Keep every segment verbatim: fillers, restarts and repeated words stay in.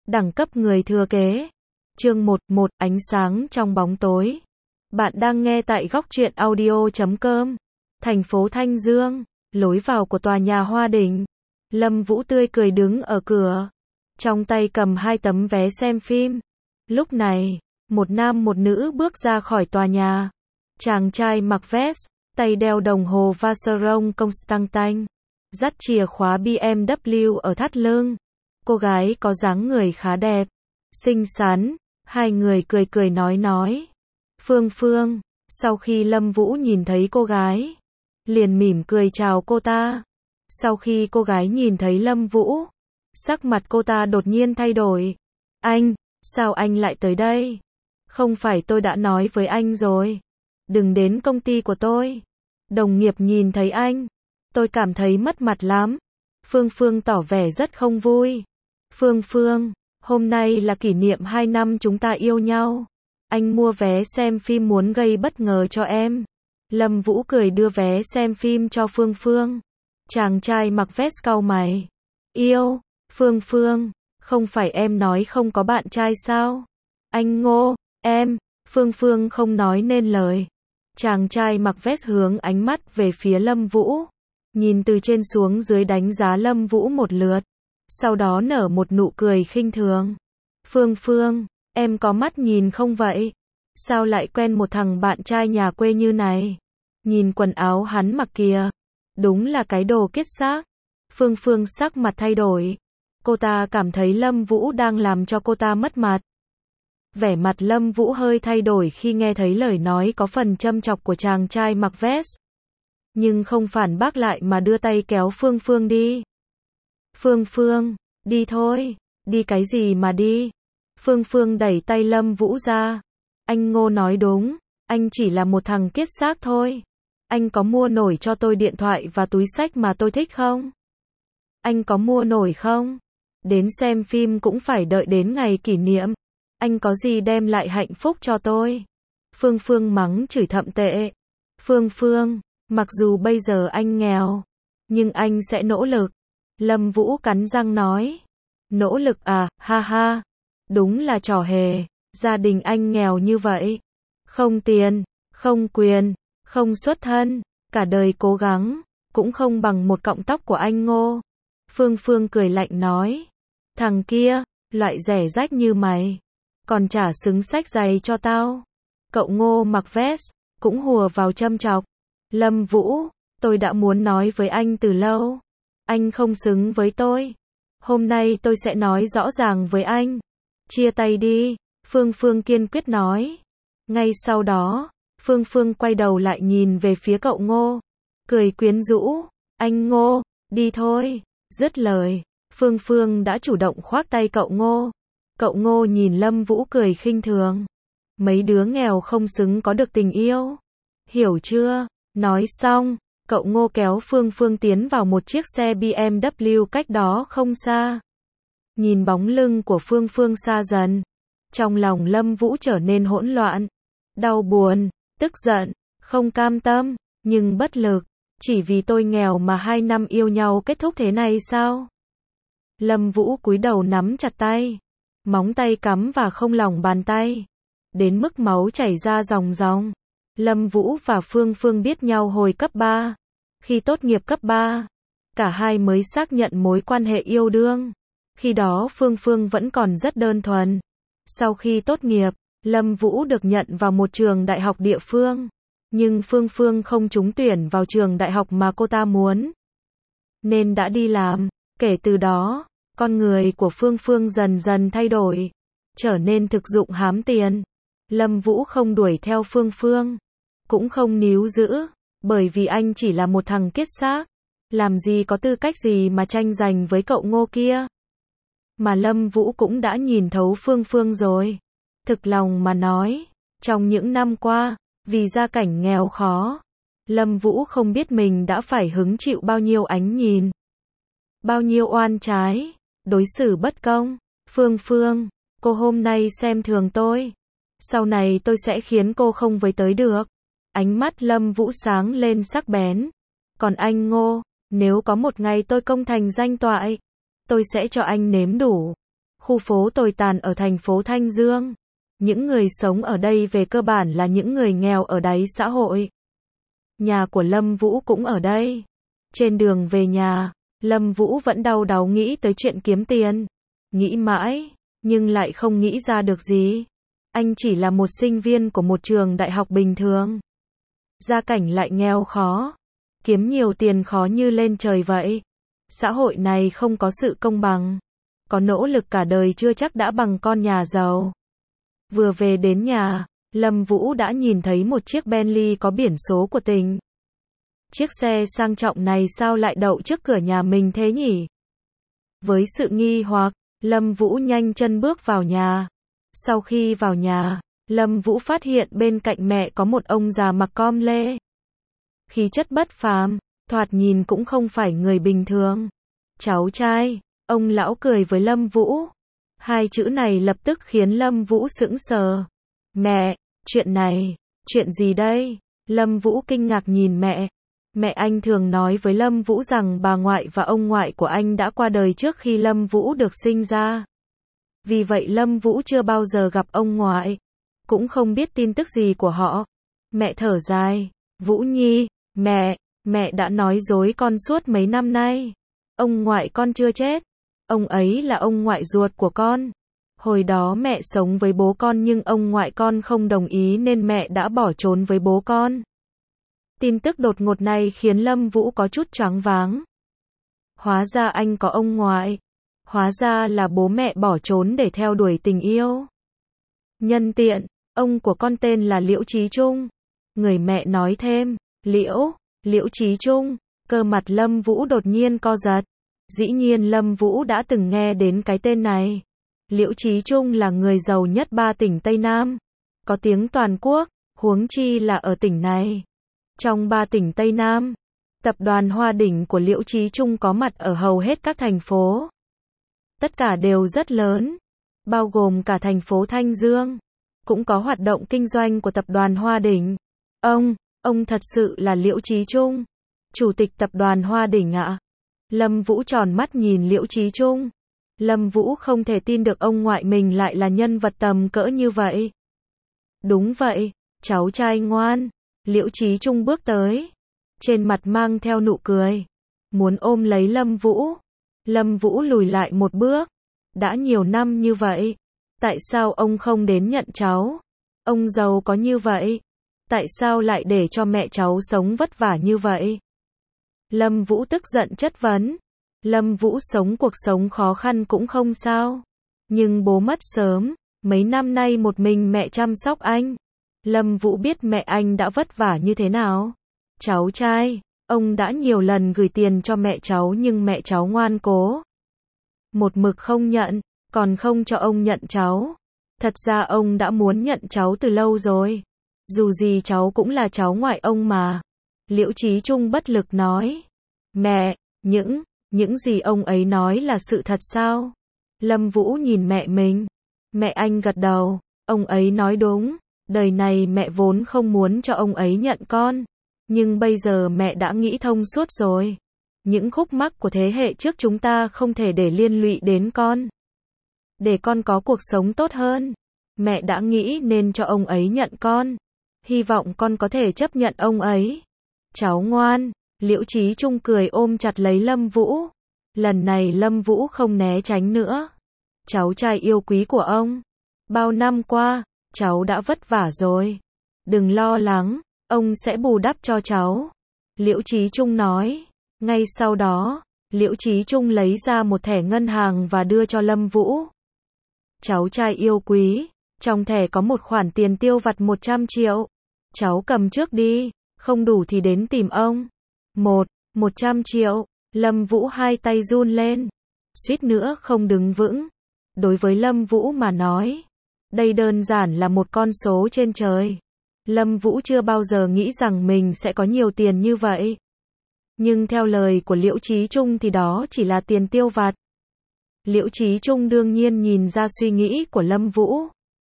Đẳng cấp người thừa kế. Chương một, một, ánh sáng trong bóng tối. Bạn đang nghe tại góc truyện audio chấm com. Thành phố Thanh Dương, lối vào của tòa nhà Hoa Đình. Lâm Vũ tươi cười đứng ở cửa, trong tay cầm hai tấm vé xem phim. Lúc này, một nam một nữ bước ra khỏi tòa nhà. Chàng trai mặc vest, tay đeo đồng hồ Vacheron Constantin, dắt chìa khóa bê em vê ở thắt lưng. Cô gái có dáng người khá đẹp, xinh xắn, hai người cười cười nói nói. Phương Phương, sau khi Lâm Vũ nhìn thấy cô gái, liền mỉm cười chào cô ta. Sau khi cô gái nhìn thấy Lâm Vũ, sắc mặt cô ta đột nhiên thay đổi. Anh, sao anh lại tới đây? Không phải tôi đã nói với anh rồi, đừng đến công ty của tôi. Đồng nghiệp nhìn thấy anh, tôi cảm thấy mất mặt lắm. Phương Phương tỏ vẻ rất không vui. Phương Phương, hôm nay là kỷ niệm hai năm chúng ta yêu nhau. Anh mua vé xem phim muốn gây bất ngờ cho em. Lâm Vũ cười đưa vé xem phim cho Phương Phương. Chàng trai mặc vest cau mày. Yêu, Phương Phương, không phải em nói không có bạn trai sao? Anh Ngô, em, Phương Phương không nói nên lời. Chàng trai mặc vest hướng ánh mắt về phía Lâm Vũ, nhìn từ trên xuống dưới đánh giá Lâm Vũ một lượt, sau đó nở một nụ cười khinh thường. Phương Phương, em có mắt nhìn không vậy? Sao lại quen một thằng bạn trai nhà quê như này? Nhìn quần áo hắn mặc kìa, đúng là cái đồ kiết xác. Phương Phương sắc mặt thay đổi. Cô ta cảm thấy Lâm Vũ đang làm cho cô ta mất mặt. Vẻ mặt Lâm Vũ hơi thay đổi khi nghe thấy lời nói có phần châm chọc của chàng trai mặc vest. Nhưng không phản bác lại mà đưa tay kéo Phương Phương đi. Phương Phương, đi thôi. Đi cái gì mà đi? Phương Phương đẩy tay Lâm Vũ ra. Anh Ngô nói đúng, anh chỉ là một thằng kiết xác thôi. Anh có mua nổi cho tôi điện thoại và túi xách mà tôi thích không? Anh có mua nổi không? Đến xem phim cũng phải đợi đến ngày kỷ niệm. Anh có gì đem lại hạnh phúc cho tôi? Phương Phương mắng chửi thậm tệ. Phương Phương, mặc dù bây giờ anh nghèo, nhưng anh sẽ nỗ lực. Lâm Vũ cắn răng nói. Nỗ lực à, ha ha. Đúng là trò hề, gia đình anh nghèo như vậy. Không tiền, không quyền, không xuất thân, cả đời cố gắng, cũng không bằng một cọng tóc của anh Ngô. Phương Phương cười lạnh nói. Thằng kia, loại rẻ rách như mày, còn chả xứng xách giày cho tao. Cậu Ngô mặc vest, cũng hùa vào châm chọc. Lâm Vũ, tôi đã muốn nói với anh từ lâu. Anh không xứng với tôi. Hôm nay tôi sẽ nói rõ ràng với anh. Chia tay đi, Phương Phương kiên quyết nói. Ngay sau đó, Phương Phương quay đầu lại nhìn về phía cậu Ngô, cười quyến rũ. Anh Ngô, đi thôi. Dứt lời, Phương Phương đã chủ động khoác tay cậu Ngô. Cậu Ngô nhìn Lâm Vũ cười khinh thường. Mấy đứa nghèo không xứng có được tình yêu. Hiểu chưa? Nói xong, cậu Ngô kéo Phương Phương tiến vào một chiếc xe bê em vê cách đó không xa. Nhìn bóng lưng của Phương Phương xa dần, trong lòng Lâm Vũ trở nên hỗn loạn. Đau buồn, tức giận, không cam tâm, nhưng bất lực. Chỉ vì tôi nghèo mà hai năm yêu nhau kết thúc thế này sao? Lâm Vũ cúi đầu nắm chặt tay, móng tay cắm và không lòng bàn tay, đến mức máu chảy ra ròng ròng. Lâm Vũ và Phương Phương biết nhau hồi cấp ba. Khi tốt nghiệp cấp ba, cả hai mới xác nhận mối quan hệ yêu đương. Khi đó Phương Phương vẫn còn rất đơn thuần. Sau khi tốt nghiệp, Lâm Vũ được nhận vào một trường đại học địa phương. Nhưng Phương Phương không trúng tuyển vào trường đại học mà cô ta muốn, nên đã đi làm. Kể từ đó, con người của Phương Phương dần dần thay đổi, trở nên thực dụng hám tiền. Lâm Vũ không đuổi theo Phương Phương, cũng không níu giữ, bởi vì anh chỉ là một thằng kiết xác. Làm gì có tư cách gì mà tranh giành với cậu Ngô kia. Mà Lâm Vũ cũng đã nhìn thấu Phương Phương rồi. Thực lòng mà nói, trong những năm qua, vì gia cảnh nghèo khó, Lâm Vũ không biết mình đã phải hứng chịu bao nhiêu ánh nhìn, bao nhiêu oan trái, đối xử bất công. Phương Phương, cô hôm nay xem thường tôi, sau này tôi sẽ khiến cô không với tới được. Ánh mắt Lâm Vũ sáng lên sắc bén. Còn anh Ngô, nếu có một ngày tôi công thành danh toại, tôi sẽ cho anh nếm đủ. Khuôn khu phố tồi tàn ở thành phố Thanh Dương. Những người sống ở đây về cơ bản là những người nghèo ở đáy xã hội. Nhà của Lâm Vũ cũng ở đây. Trên đường về nhà, Lâm Vũ vẫn đau đáu nghĩ tới chuyện kiếm tiền. Nghĩ mãi, nhưng lại không nghĩ ra được gì. Anh chỉ là một sinh viên của một trường đại học bình thường. Gia cảnh lại nghèo khó. Kiếm nhiều tiền khó như lên trời vậy. Xã hội này không có sự công bằng. Có nỗ lực cả đời chưa chắc đã bằng con nhà giàu. Vừa về đến nhà, Lâm Vũ đã nhìn thấy một chiếc Bentley có biển số của tỉnh. Chiếc xe sang trọng này sao lại đậu trước cửa nhà mình thế nhỉ? Với sự nghi hoặc, Lâm Vũ nhanh chân bước vào nhà. Sau khi vào nhà, Lâm Vũ phát hiện bên cạnh mẹ có một ông già mặc com lê. Khí chất bất phàm, thoạt nhìn cũng không phải người bình thường. Cháu trai, ông lão cười với Lâm Vũ. Hai chữ này lập tức khiến Lâm Vũ sững sờ. Mẹ, chuyện này, chuyện gì đây? Lâm Vũ kinh ngạc nhìn mẹ. Mẹ anh thường nói với Lâm Vũ rằng bà ngoại và ông ngoại của anh đã qua đời trước khi Lâm Vũ được sinh ra. Vì vậy Lâm Vũ chưa bao giờ gặp ông ngoại, cũng không biết tin tức gì của họ. Mẹ thở dài, Vũ Nhi, mẹ, mẹ đã nói dối con suốt mấy năm nay. Ông ngoại con chưa chết, ông ấy là ông ngoại ruột của con. Hồi đó mẹ sống với bố con nhưng ông ngoại con không đồng ý nên mẹ đã bỏ trốn với bố con. Tin tức đột ngột này khiến Lâm Vũ có chút choáng váng. Hóa ra anh có ông ngoại. Hóa ra là bố mẹ bỏ trốn để theo đuổi tình yêu. Nhân tiện, ông của con tên là Liễu Chí Trung. Người mẹ nói thêm, Liễu, Liễu Chí Trung, cơ mặt Lâm Vũ đột nhiên co giật. Dĩ nhiên Lâm Vũ đã từng nghe đến cái tên này. Liễu Chí Trung là người giàu nhất ba tỉnh Tây Nam. Có tiếng toàn quốc, huống chi là ở tỉnh này. Trong ba tỉnh Tây Nam, tập đoàn Hoa Đỉnh của Liễu Chí Trung có mặt ở hầu hết các thành phố. Tất cả đều rất lớn, bao gồm cả thành phố Thanh Dương. Cũng có hoạt động kinh doanh của tập đoàn Hoa Đỉnh. Ông, ông thật sự là Liễu Chí Trung, chủ tịch tập đoàn Hoa Đỉnh ạ? Lâm Vũ tròn mắt nhìn Liễu Chí Trung. Lâm Vũ không thể tin được ông ngoại mình lại là nhân vật tầm cỡ như vậy. Đúng vậy, cháu trai ngoan. Liễu Chí Trung bước tới, trên mặt mang theo nụ cười, muốn ôm lấy Lâm Vũ. Lâm Vũ lùi lại một bước. Đã nhiều năm như vậy, tại sao ông không đến nhận cháu? Ông giàu có như vậy, tại sao lại để cho mẹ cháu sống vất vả như vậy? Lâm Vũ tức giận chất vấn. Lâm Vũ sống cuộc sống khó khăn cũng không sao, nhưng bố mất sớm, mấy năm nay một mình mẹ chăm sóc anh. Lâm Vũ biết mẹ anh đã vất vả như thế nào. Cháu trai, ông đã nhiều lần gửi tiền cho mẹ cháu nhưng mẹ cháu ngoan cố. Một mực không nhận, còn không cho ông nhận cháu. Thật ra ông đã muốn nhận cháu từ lâu rồi. Dù gì cháu cũng là cháu ngoại ông mà. Liễu Chí Trung bất lực nói. Mẹ, những, những gì ông ấy nói là sự thật sao? Lâm Vũ nhìn mẹ mình. Mẹ anh gật đầu, ông ấy nói đúng. Đời này mẹ vốn không muốn cho ông ấy nhận con. Nhưng bây giờ mẹ đã nghĩ thông suốt rồi. Những khúc mắc của thế hệ trước chúng ta không thể để liên lụy đến con. Để con có cuộc sống tốt hơn, mẹ đã nghĩ nên cho ông ấy nhận con. Hy vọng con có thể chấp nhận ông ấy. Cháu ngoan. Liễu Chí Trung cười ôm chặt lấy Lâm Vũ. Lần này Lâm Vũ không né tránh nữa. Cháu trai yêu quý của ông. Bao năm qua, cháu đã vất vả rồi. Đừng lo lắng, ông sẽ bù đắp cho cháu. Liễu Chí Trung nói. Ngay sau đó, Liễu Chí Trung lấy ra một thẻ ngân hàng và đưa cho Lâm Vũ. Cháu trai yêu quý, trong thẻ có một khoản tiền tiêu vặt một trăm triệu. Cháu cầm trước đi, không đủ thì đến tìm ông. Một, một trăm triệu. Lâm Vũ hai tay run lên, suýt nữa không đứng vững. Đối với Lâm Vũ mà nói, đây đơn giản là một con số trên trời. Lâm Vũ chưa bao giờ nghĩ rằng mình sẽ có nhiều tiền như vậy. Nhưng theo lời của Liễu Chí Trung thì đó chỉ là tiền tiêu vặt. Liễu Chí Trung đương nhiên nhìn ra suy nghĩ của Lâm Vũ.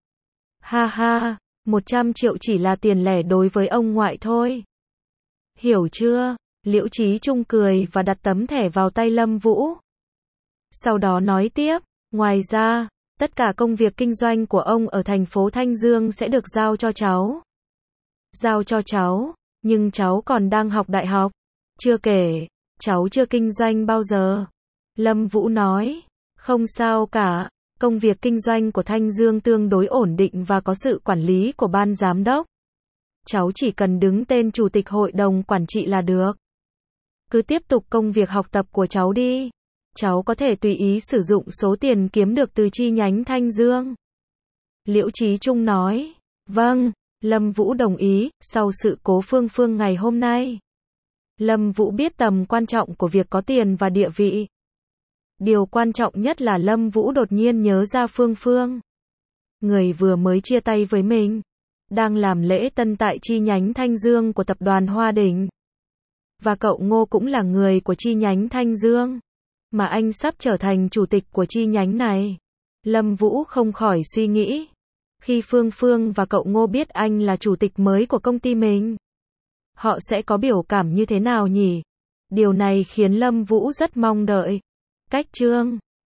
Ha ha, một trăm triệu chỉ là tiền lẻ đối với ông ngoại thôi. Hiểu chưa? Liễu Chí Trung cười và đặt tấm thẻ vào tay Lâm Vũ. Sau đó nói tiếp, ngoài ra, Tất cả công việc kinh doanh của ông ở thành phố Thanh Dương sẽ được giao cho cháu. Giao cho cháu, nhưng cháu còn đang học đại học. Chưa kể, cháu chưa kinh doanh bao giờ. Lâm Vũ nói, không sao cả, công việc kinh doanh của Thanh Dương tương đối ổn định và có sự quản lý của ban giám đốc. Cháu chỉ cần đứng tên chủ tịch hội đồng quản trị là được. Cứ tiếp tục công việc học tập của cháu đi. Cháu có thể tùy ý sử dụng số tiền kiếm được từ chi nhánh Thanh Dương. Liễu Chí Trung nói, vâng, Lâm Vũ đồng ý. Sau sự cố Phương Phương ngày hôm nay, Lâm Vũ biết tầm quan trọng của việc có tiền và địa vị. Điều quan trọng nhất là Lâm Vũ đột nhiên nhớ ra Phương Phương. Người vừa mới chia tay với mình, đang làm lễ tân tại chi nhánh Thanh Dương của tập đoàn Hoa Đỉnh. Và cậu Ngô cũng là người của chi nhánh Thanh Dương, mà anh sắp trở thành chủ tịch của chi nhánh này. Lâm Vũ không khỏi suy nghĩ, khi Phương Phương và cậu Ngô biết anh là chủ tịch mới của công ty mình, họ sẽ có biểu cảm như thế nào nhỉ? Điều này khiến Lâm Vũ rất mong đợi. Cách chương